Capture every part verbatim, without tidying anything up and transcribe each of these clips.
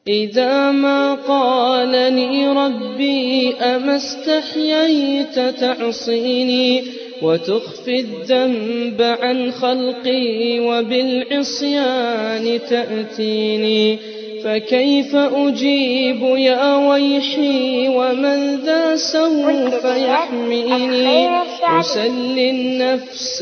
إذا ما قالني ربي أما استحييت تعصيني وتخفي الذنب عن خلقي وبالعصيان تأتيني، فكيف أجيب يا ويحي ومن ذا سوف يحميني؟ أسلي النفس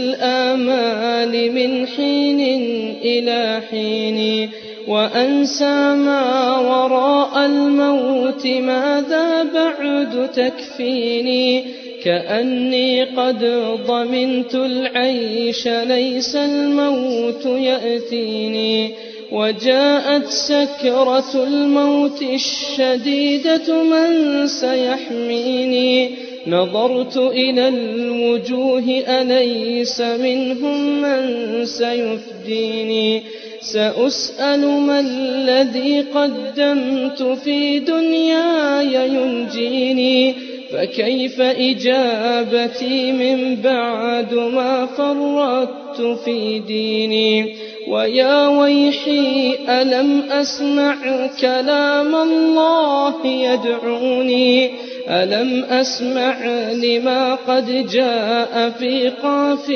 بالآمال من حين إلى حين، وأنسى ما وراء الموت ماذا بعد تكفيني؟ كأني قد ضمنت العيش ليس الموت يأتيني، وجاءت سكرة الموت الشديدة من سيحميني؟ نظرت إلى الوجوه أليس منهم من سيفديني؟ سأسأل ما الذي قدمت في دنياي ينجيني، فكيف إجابتي من بعد ما فرطت في ديني؟ ويا ويحي ألم أسمع كلام الله يدعوني؟ ألم أسمع لما قد جاء في قاف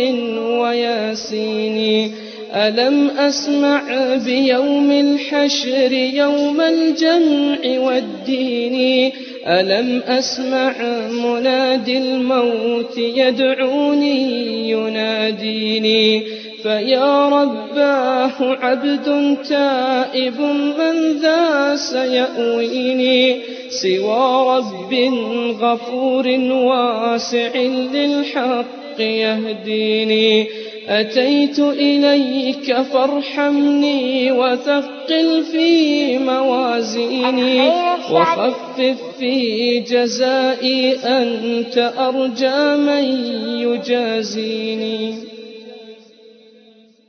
وياسين؟ ألم أسمع بيوم الحشر يوم الجمع والدين؟ ألم أسمع منادي الموت يدعوني يناديني؟ فيا رباه عبد تائب من ذا سيأويني؟ سوى رب غفور واسع للحق يهديني. أتيت إليك فارحمني وثقل في موازيني، وخفف في جزائي أنت أرجى من يجازيني.